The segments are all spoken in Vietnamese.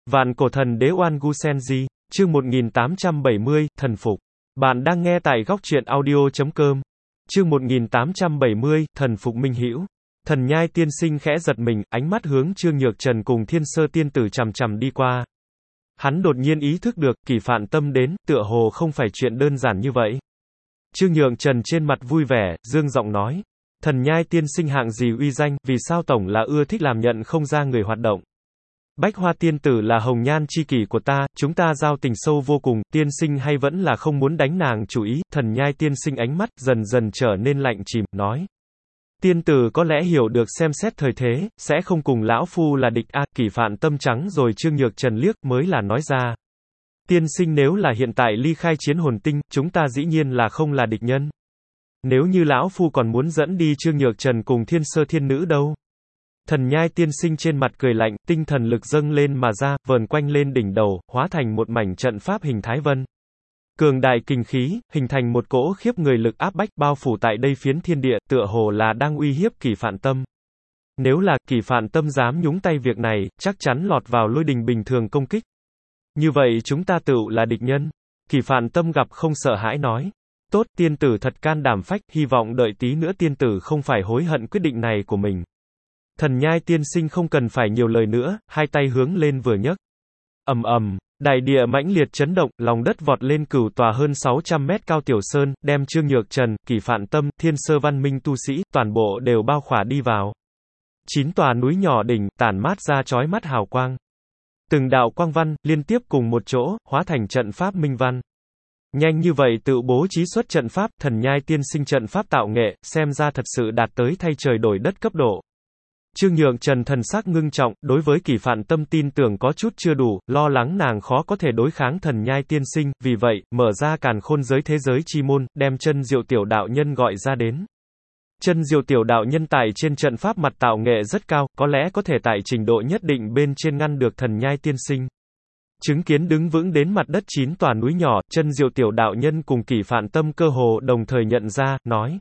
Vạn cổ thần đế Oan Gu Senji, chương 1870, thần phục. Bạn đang nghe tại góc truyện audio.com. Chương 1870, thần phục Minh Hữu. Thần Nhai tiên sinh khẽ giật mình, ánh mắt hướng Trương Nhược Trần cùng Thiên Sơ tiên tử chằm chằm đi qua. Hắn đột nhiên ý thức được, Kỷ Phạn Tâm đến, tựa hồ không phải chuyện đơn giản như vậy. Trương Nhược Trần trên mặt vui vẻ, dương giọng nói. Thần Nhai tiên sinh hạng gì uy danh, vì sao tổng là ưa thích làm nhận không ra người hoạt động. Bách Hoa tiên tử là hồng nhan chi kỷ của ta, chúng ta giao tình sâu vô cùng, tiên sinh hay vẫn là không muốn đánh nàng chủ ý. Thần Nhai tiên sinh ánh mắt dần dần trở nên lạnh chìm, nói. Tiên tử có lẽ hiểu được xem xét thời thế, sẽ không cùng lão phu là địch a. Kỷ Phạn Tâm trắng rồi Trương Nhược Trần liếc mới là nói ra. Tiên sinh nếu là hiện tại ly khai chiến hồn tinh, chúng ta dĩ nhiên là không là địch nhân. Nếu như lão phu còn muốn dẫn đi Trương Nhược Trần cùng Thiên Sơ thiên nữ đâu. Thần Nhai tiên sinh trên mặt cười lạnh, tinh thần lực dâng lên mà ra, vờn quanh lên đỉnh đầu, hóa thành một mảnh trận pháp hình thái vân. Cường đại kinh khí, hình thành một cỗ khiếp người lực áp bách bao phủ tại đây phiến thiên địa, tựa hồ là đang uy hiếp Kỷ Phạn Tâm. Nếu là Kỷ Phạn Tâm dám nhúng tay việc này, chắc chắn lọt vào lôi đình bình thường công kích. Như vậy chúng ta tựu là địch nhân. Kỷ Phạn Tâm gặp không sợ hãi nói. Tốt, tiên tử thật can đảm phách, hy vọng đợi tí nữa tiên tử không phải hối hận quyết định này của mình. Thần Nhai tiên sinh không cần phải nhiều lời nữa, hai tay hướng lên vừa nhấc. Ầm ầm, đại địa mãnh liệt chấn động, lòng đất vọt lên cửu tòa hơn 600 mét cao tiểu sơn, đem Trương Nhược Trần, Kỷ Phạn Tâm, Thiên Sơ văn minh tu sĩ, toàn bộ đều bao khỏa đi vào. 9 tòa núi nhỏ đỉnh, tản mát ra chói mắt hào quang. Từng đạo quang văn, liên tiếp cùng một chỗ, hóa thành trận pháp minh văn. Nhanh như vậy tự bố trí xuất trận pháp, thần Nhai tiên sinh trận pháp tạo nghệ, xem ra thật sự đạt tới thay trời đổi đất cấp độ. Trương Nhược Trần thần sắc ngưng trọng, đối với Kỷ Phạn Tâm tin tưởng có chút chưa đủ, lo lắng nàng khó có thể đối kháng thần Nhai tiên sinh, vì vậy, mở ra càn khôn giới thế giới chi môn, đem Chân Diệu tiểu đạo nhân gọi ra đến. Chân Diệu tiểu đạo nhân tại trên trận pháp mặt tạo nghệ rất cao, có lẽ có thể tại trình độ nhất định bên trên ngăn được thần Nhai tiên sinh. Chứng kiến đứng vững đến mặt đất 9 tòa núi nhỏ, Chân Diệu tiểu đạo nhân cùng Kỷ Phạn Tâm cơ hồ đồng thời nhận ra, nói.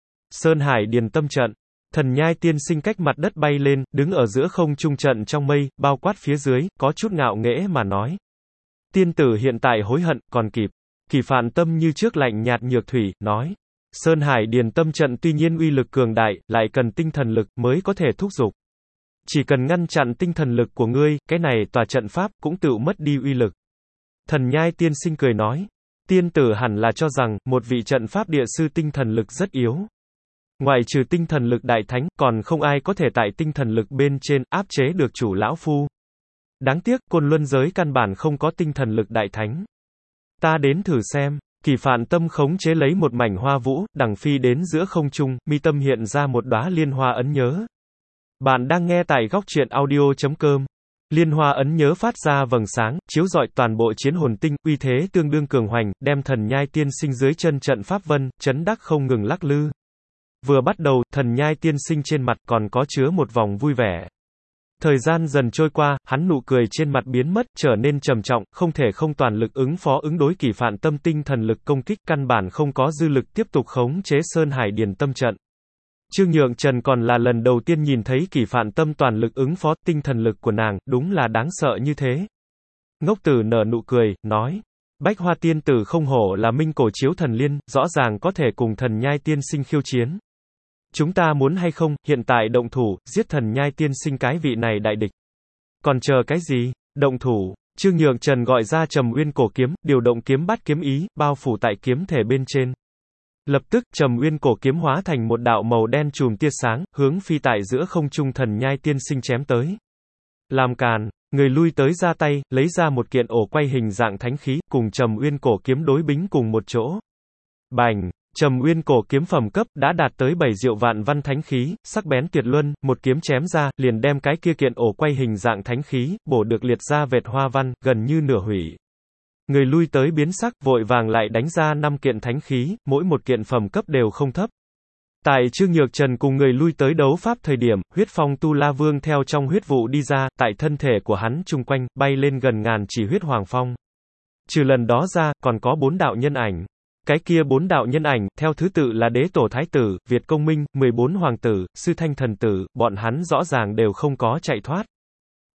Sơn Hải Điền Tâm trận. Thần Nhai tiên sinh cách mặt đất bay lên, đứng ở giữa không trung trận trong mây, bao quát phía dưới, có chút ngạo nghễ mà nói. Tiên tử hiện tại hối hận, còn kịp. Kỷ Phạn Tâm như trước lạnh nhạt nhược thủy, nói. Sơn Hải Điền Tâm trận tuy nhiên uy lực cường đại, lại cần tinh thần lực mới có thể thúc giục. Chỉ cần ngăn chặn tinh thần lực của ngươi, cái này tòa trận pháp cũng tự mất đi uy lực. Thần Nhai tiên sinh cười nói. Tiên tử hẳn là cho rằng, một vị trận pháp địa sư tinh thần lực rất yếu. Ngoài trừ tinh thần lực đại thánh, còn không ai có thể tại tinh thần lực bên trên, áp chế được chủ lão phu. Đáng tiếc, Côn Luân giới căn bản không có tinh thần lực đại thánh. Ta đến thử xem. Kỷ Phạn Tâm khống chế lấy một mảnh hoa vũ, đằng phi đến giữa không trung, mi tâm hiện ra một đóa liên hoa ấn nhớ. Bạn đang nghe tại góc truyện audio.com. Liên hoa ấn nhớ phát ra vầng sáng, chiếu rọi toàn bộ chiến hồn tinh, uy thế tương đương cường hoành, đem thần Nhai tiên sinh dưới chân trận pháp vân, chấn đắc không ngừng lắc lư. Vừa bắt đầu, thần Nhai tiên sinh trên mặt còn có chứa một vòng vui vẻ. Thời gian dần trôi qua, hắn nụ cười trên mặt biến mất, trở nên trầm trọng, không thể không toàn lực ứng phó ứng đối Kỷ Phạn Tâm tinh thần lực công kích, căn bản không có dư lực tiếp tục khống chế Sơn Hải Điền Tâm trận. Trương Nhược Trần còn là lần đầu tiên nhìn thấy Kỷ Phạn Tâm toàn lực ứng phó, tinh thần lực của nàng, đúng là đáng sợ như thế. Ngốc Tử nở nụ cười, nói. Bách Hoa tiên tử không hổ là minh cổ chiếu thần liên, rõ ràng có thể cùng thần Nhai tiên sinh khiêu chiến. Chúng ta muốn hay không, hiện tại động thủ, giết thần Nhai tiên sinh cái vị này đại địch. Còn chờ cái gì? Động thủ. Trương Nhược Trần gọi ra Trầm Uyên cổ kiếm, điều động kiếm bát kiếm ý, bao phủ tại kiếm thể bên trên. Lập tức, Trầm Uyên cổ kiếm hóa thành một đạo màu đen chùm tia sáng, hướng phi tại giữa không trung thần Nhai tiên sinh chém tới. Làm càn, người lui tới ra tay, lấy ra một kiện ổ quay hình dạng thánh khí, cùng Trầm Uyên cổ kiếm đối bính cùng một chỗ. Bành! Trầm Uyên cổ kiếm phẩm cấp đã đạt tới 7 diệu vạn văn thánh khí, sắc bén tuyệt luân, một kiếm chém ra, liền đem cái kia kiện ổ quay hình dạng thánh khí, bổ được liệt ra vệt hoa văn, gần như nửa hủy. Người lui tới biến sắc, vội vàng lại đánh ra 5 kiện thánh khí, mỗi một kiện phẩm cấp đều không thấp. Tại Trương Nhược Trần cùng người lui tới đấu pháp thời điểm, huyết phong tu la vương theo trong huyết vụ đi ra, tại thân thể của hắn chung quanh, bay lên gần ngàn chỉ huyết hoàng phong. Trừ lần đó ra, còn có 4 đạo nhân ảnh. Cái kia 4 đạo nhân ảnh, theo thứ tự là Đế Tổ Thái Tử, Việt Công Minh, 14 Hoàng Tử, Sư Thanh Thần Tử, bọn hắn rõ ràng đều không có chạy thoát.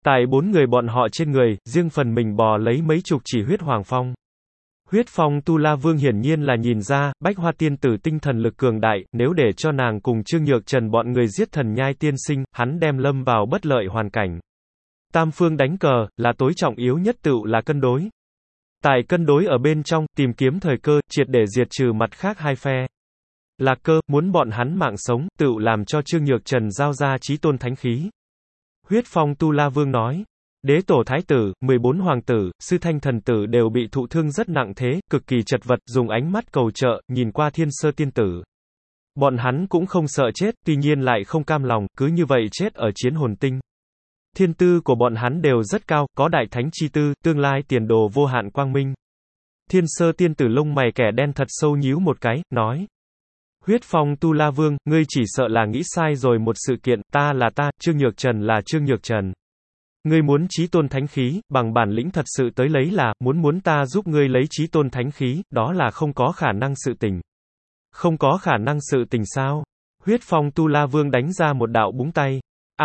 Tại 4 người bọn họ trên người, riêng phần mình bò lấy mấy chục chỉ huyết hoàng phong. Huyết phong Tu La Vương hiển nhiên là nhìn ra, Bách Hoa tiên tử tinh thần lực cường đại, nếu để cho nàng cùng Trương Nhược Trần bọn người giết Thần Nhai tiên sinh, hắn đem lâm vào bất lợi hoàn cảnh. Tam phương đánh cờ, là tối trọng yếu nhất tựu là cân đối. Tại cân đối ở bên trong, tìm kiếm thời cơ, triệt để diệt trừ mặt khác hai phe. Lạc Cơ, muốn bọn hắn mạng sống, tựu làm cho Trương Nhược Trần giao ra chí tôn thánh khí. Huyết phong Tu La Vương nói. Đế tổ thái tử, 14 hoàng tử, sư thanh thần tử đều bị thụ thương rất nặng thế, cực kỳ chật vật, dùng ánh mắt cầu trợ, nhìn qua Thiên Sơ tiên tử. Bọn hắn cũng không sợ chết, tuy nhiên lại không cam lòng, cứ như vậy chết ở chiến hồn tinh. Thiên tư của bọn hắn đều rất cao, có đại thánh chi tư, tương lai tiền đồ vô hạn quang minh. Thiên Sơ tiên tử lông mày kẻ đen thật sâu nhíu một cái, nói. Huyết phong Tu La Vương, ngươi chỉ sợ là nghĩ sai rồi một sự kiện, ta là ta, Trương Nhược Trần là Trương Nhược Trần. Ngươi muốn chí tôn thánh khí, bằng bản lĩnh thật sự tới lấy là, muốn ta giúp ngươi lấy chí tôn thánh khí, đó là không có khả năng sự tình. Không có khả năng sự tình sao? Huyết phong Tu La Vương đánh ra một đạo búng tay.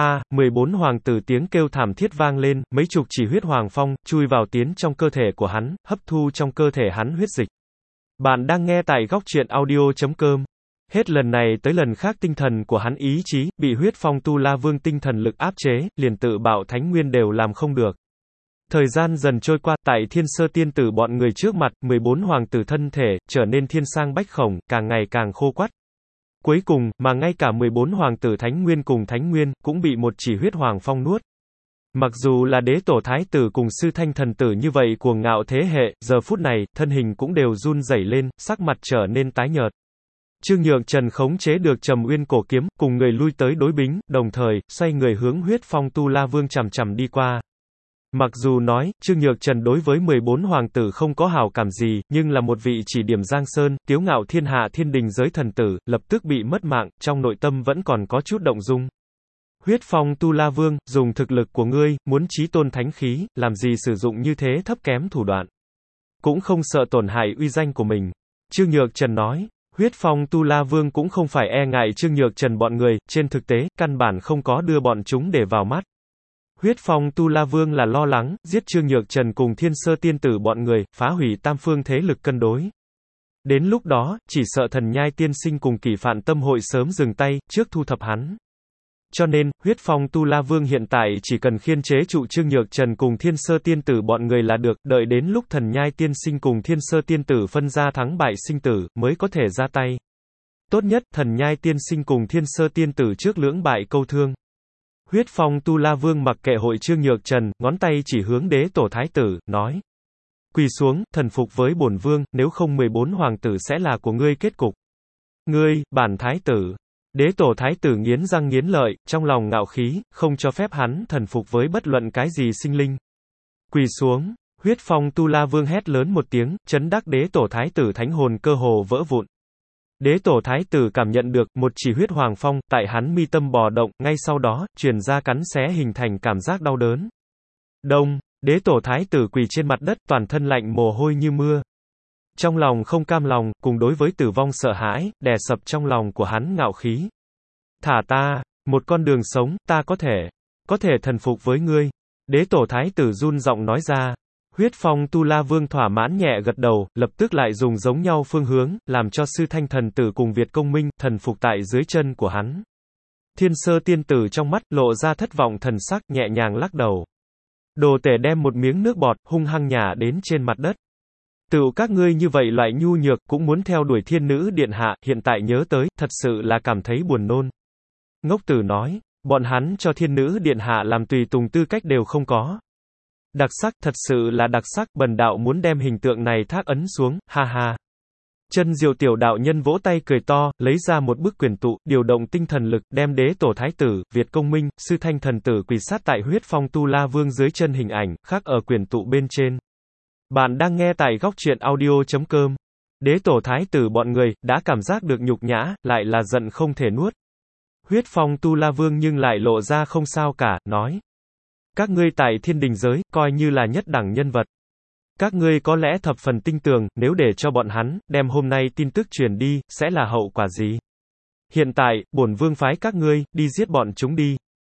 14 hoàng tử tiếng kêu thảm thiết vang lên, mấy chục chỉ huyết hoàng phong, chui vào tiến trong cơ thể của hắn, hấp thu trong cơ thể hắn huyết dịch. Bạn đang nghe tại góc truyện audio.com. Hết lần này tới lần khác tinh thần của hắn ý chí, bị huyết phong Tu La Vương tinh thần lực áp chế, liền tự bạo thánh nguyên đều làm không được. Thời gian dần trôi qua, tại Thiên Sơ tiên tử bọn người trước mặt, 14 hoàng tử thân thể, trở nên thiên sang bách khổng, càng ngày càng khô quắt. Cuối cùng, mà ngay cả 14 hoàng tử thánh nguyên cùng thánh nguyên, cũng bị một chỉ huyết hoàng phong nuốt. Mặc dù là đế tổ thái tử cùng sư thanh thần tử như vậy cuồng ngạo thế hệ, giờ phút này, thân hình cũng đều run rẩy lên, sắc mặt trở nên tái nhợt. Trương Nhược Trần khống chế được Trầm Uyên cổ kiếm, cùng người lui tới đối bính, đồng thời, xoay người hướng huyết phong Tu La Vương chằm chằm đi qua. Mặc dù nói, Trương Nhược Trần đối với 14 hoàng tử không có hảo cảm gì, nhưng là một vị chỉ điểm Giang Sơn, tiếu ngạo thiên hạ thiên đình giới thần tử, lập tức bị mất mạng, trong nội tâm vẫn còn có chút động dung. Huyết phong Tu La Vương, dùng thực lực của ngươi, muốn chí tôn thánh khí, làm gì sử dụng như thế thấp kém thủ đoạn. Cũng không sợ tổn hại uy danh của mình. Trương Nhược Trần nói. Huyết phong Tu La Vương cũng không phải e ngại Trương Nhược Trần bọn người, trên thực tế, căn bản không có đưa bọn chúng để vào mắt. Huyết phong Tu La Vương là lo lắng, giết Trương Nhược Trần cùng Thiên Sơ tiên tử bọn người, phá hủy tam phương thế lực cân đối. Đến lúc đó, chỉ sợ Thần Nhai tiên sinh cùng Kỷ Phạn Tâm hội sớm dừng tay, trước thu thập hắn. Cho nên, huyết phong Tu La Vương hiện tại chỉ cần khiên chế trụ Trương Nhược Trần cùng Thiên Sơ tiên tử bọn người là được, đợi đến lúc Thần Nhai tiên sinh cùng Thiên Sơ tiên tử phân ra thắng bại sinh tử, mới có thể ra tay. Tốt nhất, Thần Nhai tiên sinh cùng Thiên Sơ tiên tử trước lưỡng bại câu thương. Huyết phong Tu La Vương mặc kệ hội Trương Nhược Trần, ngón tay chỉ hướng đế tổ thái tử, nói. Quỳ xuống, thần phục với bổn vương, nếu không 14 hoàng tử sẽ là của ngươi kết cục. Ngươi, bản thái tử. Đế tổ thái tử nghiến răng nghiến lợi, trong lòng ngạo khí, không cho phép hắn thần phục với bất luận cái gì sinh linh. Quỳ xuống, huyết phong Tu La Vương hét lớn một tiếng, chấn đắc đế tổ thái tử thánh hồn cơ hồ vỡ vụn. Đế tổ thái tử cảm nhận được một chỉ huyết hoàng phong, tại hắn mi tâm bò động, ngay sau đó, truyền ra cắn xé hình thành cảm giác đau đớn. Đông, đế tổ thái tử quỳ trên mặt đất, toàn thân lạnh mồ hôi như mưa. Trong lòng không cam lòng, cùng đối với tử vong sợ hãi, đè sập trong lòng của hắn ngạo khí. Thả ta, một con đường sống, ta có thể thần phục với ngươi. Đế tổ thái tử run giọng nói ra. Huyết phong Tu La Vương thỏa mãn nhẹ gật đầu, lập tức lại dùng giống nhau phương hướng, làm cho sư thanh thần tử cùng Việt công minh, thần phục tại dưới chân của hắn. Thiên Sơ tiên tử trong mắt, lộ ra thất vọng thần sắc, nhẹ nhàng lắc đầu. Đồ tể đem một miếng nước bọt, hung hăng nhả đến trên mặt đất. Tựu các ngươi như vậy loại nhu nhược, cũng muốn theo đuổi thiên nữ điện hạ, hiện tại nhớ tới, thật sự là cảm thấy buồn nôn. Ngốc tử nói, bọn hắn cho thiên nữ điện hạ làm tùy tùng tư cách đều không có. Đặc sắc, thật sự là đặc sắc, bần đạo muốn đem hình tượng này thác ấn xuống, ha ha. Chân diệu tiểu đạo nhân vỗ tay cười to, lấy ra một bức quyển tụ, điều động tinh thần lực, đem đế tổ thái tử, Việt công minh, sư thanh thần tử quỳ sát tại huyết phong Tu La Vương dưới chân hình ảnh, khắc ở quyển tụ bên trên. Bạn đang nghe tại góc truyện audio.com. Đế tổ thái tử bọn người, đã cảm giác được nhục nhã, lại là giận không thể nuốt. Huyết phong Tu La Vương nhưng lại lộ ra không sao cả, nói. Các ngươi tại thiên đình giới, coi như là nhất đẳng nhân vật. Các ngươi có lẽ thập phần tinh tường, nếu để cho bọn hắn, đem hôm nay tin tức truyền đi, sẽ là hậu quả gì? Hiện tại, bổn vương phái các ngươi, đi giết bọn chúng đi.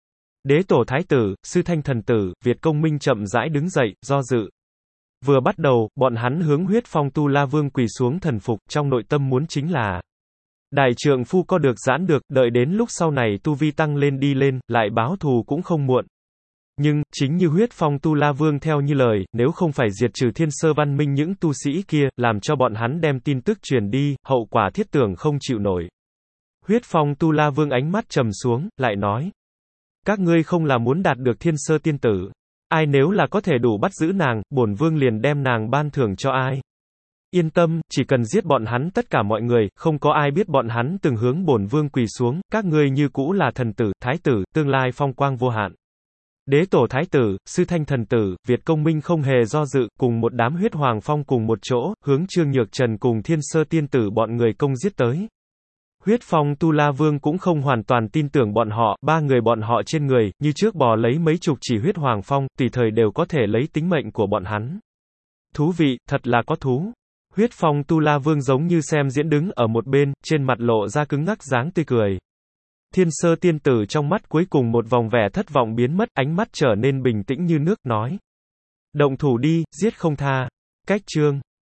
Đế tổ thái tử, sư thanh thần tử, Việt công minh chậm rãi đứng dậy, do dự. Vừa bắt đầu, bọn hắn hướng huyết phong tu la vương quỳ xuống thần phục, trong nội tâm muốn chính là đại trượng phu có được giãn được, đợi đến lúc sau này tu vi tăng lên đi lên, lại báo thù cũng không muộn. Nhưng, chính như huyết phong tu la vương theo như lời, nếu không phải diệt trừ thiên sơ văn minh những tu sĩ kia, làm cho bọn hắn đem tin tức truyền đi, hậu quả thiết tưởng không chịu nổi. Huyết phong tu la vương ánh mắt trầm xuống, lại nói. Các ngươi không là muốn đạt được thiên sơ tiên tử. Ai nếu là có thể đủ bắt giữ nàng, bổn vương liền đem nàng ban thưởng cho ai. Yên tâm, chỉ cần giết bọn hắn tất cả mọi người, không có ai biết bọn hắn từng hướng bổn vương quỳ xuống, các ngươi như cũ là thần tử, thái tử, tương lai phong quang vô hạn. Đế tổ thái tử, sư thanh thần tử, Việt công minh không hề do dự, cùng một đám huyết hoàng phong cùng một chỗ, hướng Trương Nhược Trần cùng thiên sơ tiên tử bọn người công giết tới. Huyết phong tu la vương cũng không hoàn toàn tin tưởng bọn họ, ba người bọn họ trên người, như trước bò lấy mấy chục chỉ huyết hoàng phong, tùy thời đều có thể lấy tính mệnh của bọn hắn. Thú vị, thật là có thú. Huyết phong tu la vương giống như xem diễn đứng ở một bên, trên mặt lộ ra cứng ngắc dáng tươi cười. Thiên sơ tiên tử trong mắt cuối cùng một vòng vẻ thất vọng biến mất, ánh mắt trở nên bình tĩnh như nước, nói. Động thủ đi, giết không tha. Cách chương.